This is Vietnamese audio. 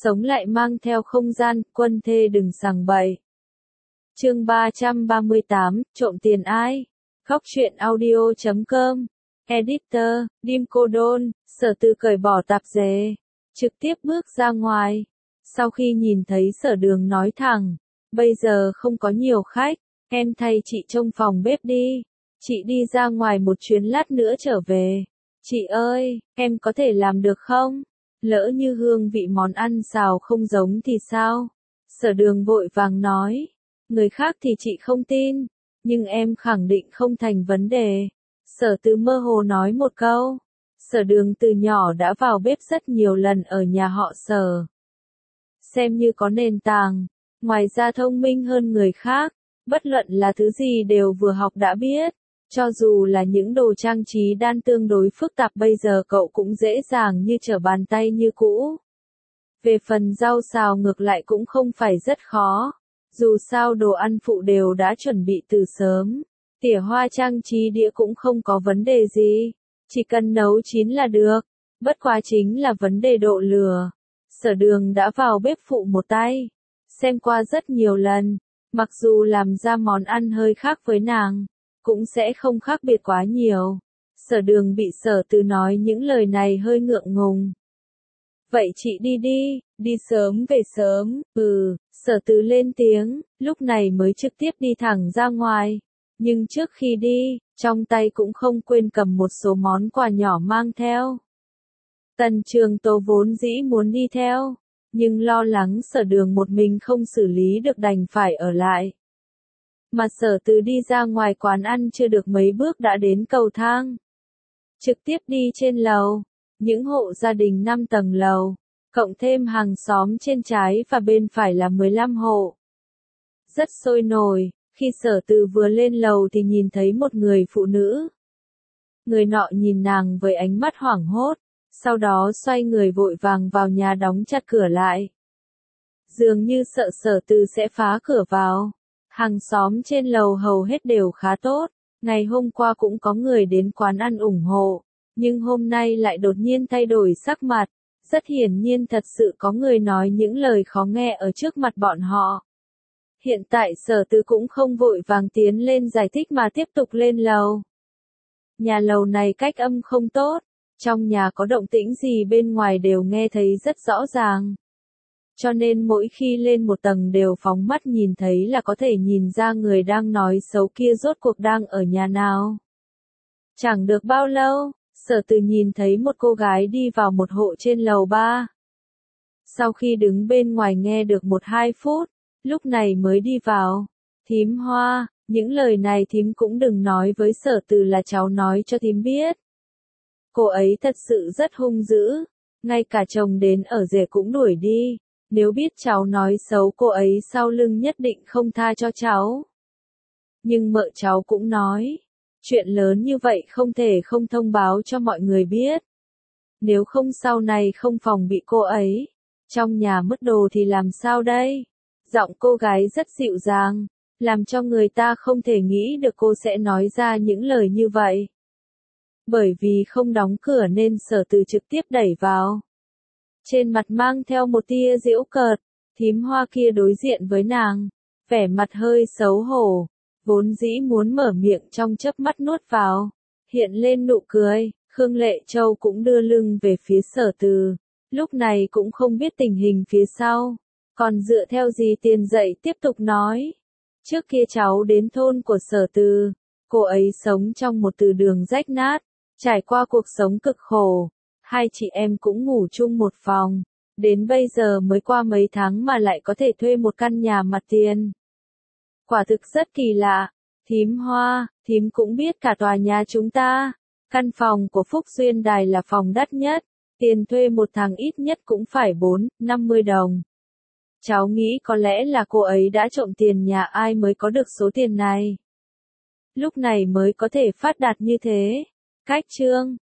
sống lại mang theo không gian, quân thê đừng sằng bậy. Chương 338, trộm tiền ai? Góc truyện audio.com. Editor, Dim Cô Đôn. Sở Từ cởi bỏ tạp dề, trực tiếp bước ra ngoài. Sau khi nhìn thấy Sở Đường nói thẳng, bây giờ không có nhiều khách, em thay chị trông phòng bếp đi. Chị đi ra ngoài một chuyến lát nữa trở về. Chị ơi, em có thể làm được không? Lỡ như hương vị món ăn xào không giống thì sao? Sở Đường vội vàng nói. Người khác thì chị không tin, nhưng em khẳng định không thành vấn đề. Sở Từ mơ hồ nói một câu. Sở Đường từ nhỏ đã vào bếp rất nhiều lần ở nhà họ Sở. Xem như có nền tảng, ngoài ra thông minh hơn người khác, bất luận là thứ gì đều vừa học đã biết. Cho dù là những đồ trang trí đan tương đối phức tạp bây giờ cậu cũng dễ dàng như trở bàn tay như cũ. Về phần rau xào ngược lại cũng không phải rất khó. Dù sao đồ ăn phụ đều đã chuẩn bị từ sớm. Tỉa hoa trang trí đĩa cũng không có vấn đề gì. Chỉ cần nấu chín là được. Bất quá chính là vấn đề độ lửa. Sở Đường đã vào bếp phụ một tay. Xem qua rất nhiều lần. Mặc dù làm ra món ăn hơi khác với nàng, cũng sẽ không khác biệt quá nhiều. Sở Đường bị Sở Từ nói những lời này hơi ngượng ngùng. Vậy chị đi đi, đi sớm về sớm. Sở Từ lên tiếng, lúc này mới trực tiếp đi thẳng ra ngoài. Nhưng trước khi đi, trong tay cũng không quên cầm một số món quà nhỏ mang theo. Tần Trường Tố vốn dĩ muốn đi theo, nhưng lo lắng Sở Đường một mình không xử lý được đành phải ở lại. Mà Sở Từ đi ra ngoài quán ăn chưa được mấy bước đã đến cầu thang. Trực tiếp đi trên lầu, những hộ gia đình 5 tầng lầu, cộng thêm hàng xóm trên trái và bên phải là 15 hộ. Rất sôi nổi, khi Sở Từ vừa lên lầu thì nhìn thấy một người phụ nữ. Người nọ nhìn nàng với ánh mắt hoảng hốt, sau đó xoay người vội vàng vào nhà đóng chặt cửa lại. Dường như sợ Sở Từ sẽ phá cửa vào. Hàng xóm trên lầu hầu hết đều khá tốt, ngày hôm qua cũng có người đến quán ăn ủng hộ, nhưng hôm nay lại đột nhiên thay đổi sắc mặt. Rất hiển nhiên thật sự có người nói những lời khó nghe ở trước mặt bọn họ. Hiện tại Sở Từ cũng không vội vàng tiến lên giải thích mà tiếp tục lên lầu. Nhà lầu này cách âm không tốt, trong nhà có động tĩnh gì bên ngoài đều nghe thấy rất rõ ràng. Cho nên mỗi khi lên một tầng đều phóng mắt nhìn thấy là có thể nhìn ra người đang nói xấu kia rốt cuộc đang ở nhà nào. Chẳng được bao lâu, Sở Từ nhìn thấy một cô gái đi vào một hộ trên lầu 3. Sau khi đứng bên ngoài nghe được 1-2 phút, lúc này mới đi vào. Thím Hoa, những lời này thím cũng đừng nói với Sở Từ là cháu nói cho thím biết. Cô ấy thật sự rất hung dữ, ngay cả chồng đến ở rể cũng đuổi đi. Nếu biết cháu nói xấu cô ấy sau lưng nhất định không tha cho cháu. Nhưng mợ cháu cũng nói, chuyện lớn như vậy không thể không thông báo cho mọi người biết. Nếu không sau này không phòng bị cô ấy, trong nhà mất đồ thì làm sao đây? Giọng cô gái rất dịu dàng, làm cho người ta không thể nghĩ được cô sẽ nói ra những lời như vậy. Bởi vì không đóng cửa nên Sở Từ trực tiếp đẩy vào. Trên mặt mang theo một tia giễu cợt, thím Hoa kia đối diện với nàng, vẻ mặt hơi xấu hổ, vốn dĩ muốn mở miệng trong chớp mắt nuốt vào, hiện lên nụ cười. Khương Lệ Châu cũng đưa lưng về phía Sở Từ, lúc này cũng không biết tình hình phía sau, còn dựa theo gì tiền dậy tiếp tục nói. Trước kia cháu đến thôn của Sở Từ, cô ấy sống trong một từ đường rách nát, trải qua cuộc sống cực khổ. Hai chị em cũng ngủ chung một phòng, đến bây giờ mới qua mấy tháng mà lại có thể thuê một căn nhà mặt tiền. Quả thực rất kỳ lạ. Thím Hoa, thím cũng biết cả tòa nhà chúng ta, căn phòng của Phúc Duyên Đài là phòng đắt nhất, tiền thuê một tháng ít nhất cũng phải 4-50 đồng. Cháu nghĩ có lẽ là cô ấy đã trộm tiền nhà ai mới có được số tiền này. Lúc này mới có thể phát đạt như thế. Cách chương